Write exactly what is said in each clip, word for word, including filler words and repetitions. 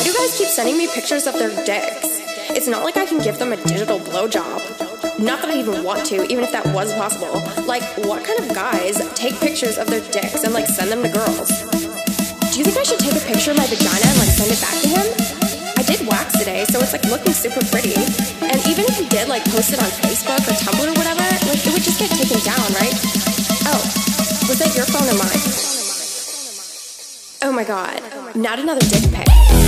you guys keep sending me pictures of their dicks? It's not like I can give them a digital blowjob. Not that I even want to, even if that was possible. Like, what kind of guys take pictures of their dicks and, like, send them to girls? Do you think I should take a picture of my vagina and, like, send it back to him? I did wax today, so it's, like, looking super pretty. And even if he did, like, post it on Facebook or Tumblr or whatever, like, it would just get taken down, right? Oh, was that your phone or mine? Oh my god, not another dick pic.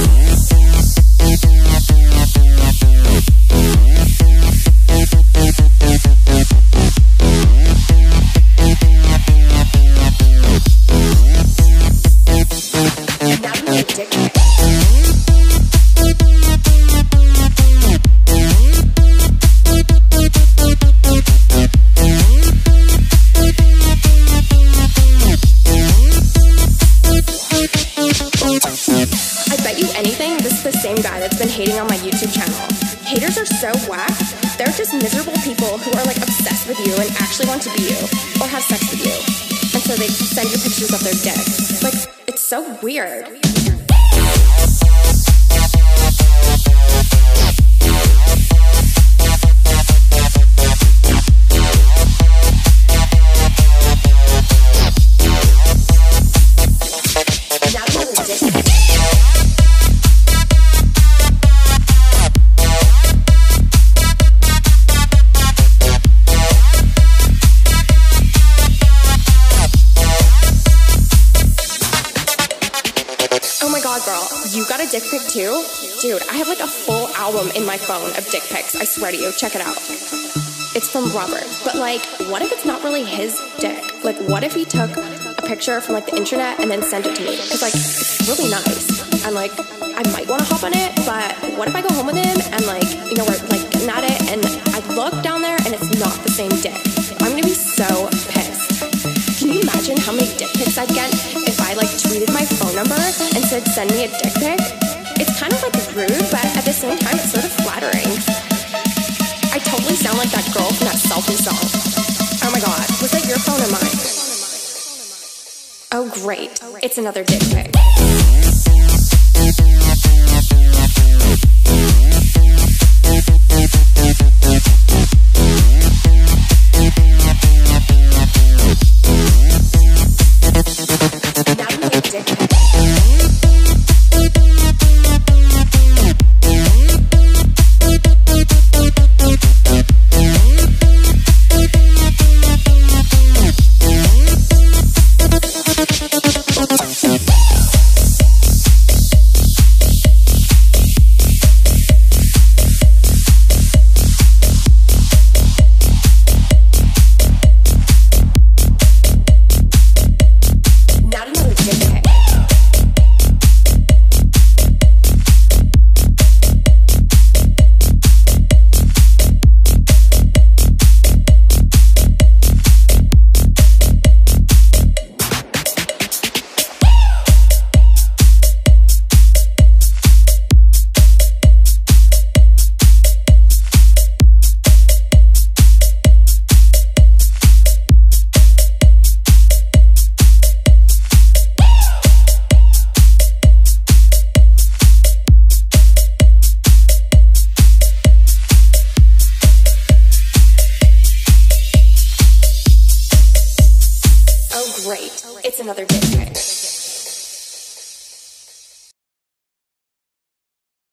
Guy that's been hating on my YouTube channel. Haters are so whack. They're just miserable people who are like obsessed with you and actually want to be you or have sex with you. And so they send you pictures of their dick. Like, it's so weird. Girl, you got a dick pic too? Dude, I have like a full album in my phone of dick pics. I swear to you, check it out. It's from Robert. But like, what if it's not really his dick? Like, what if he took a picture from like the internet and then sent it to me? Because like, it's really nice. And like, I might want to hop on it, but what if I go home with him and like, you know, we're like getting at it and I look down there and it's not the same dick? I'm gonna be so pissed. Can you imagine how many dick pics I'd get if I like tweeted my phone number and said send me a dick pic? It's kind of like rude, but at the same time it's sort of flattering. I totally sound like that girl from that selfie song. Oh my god, was that your phone or mine? Oh great, it's another dick pic. Great. It's another dick pic.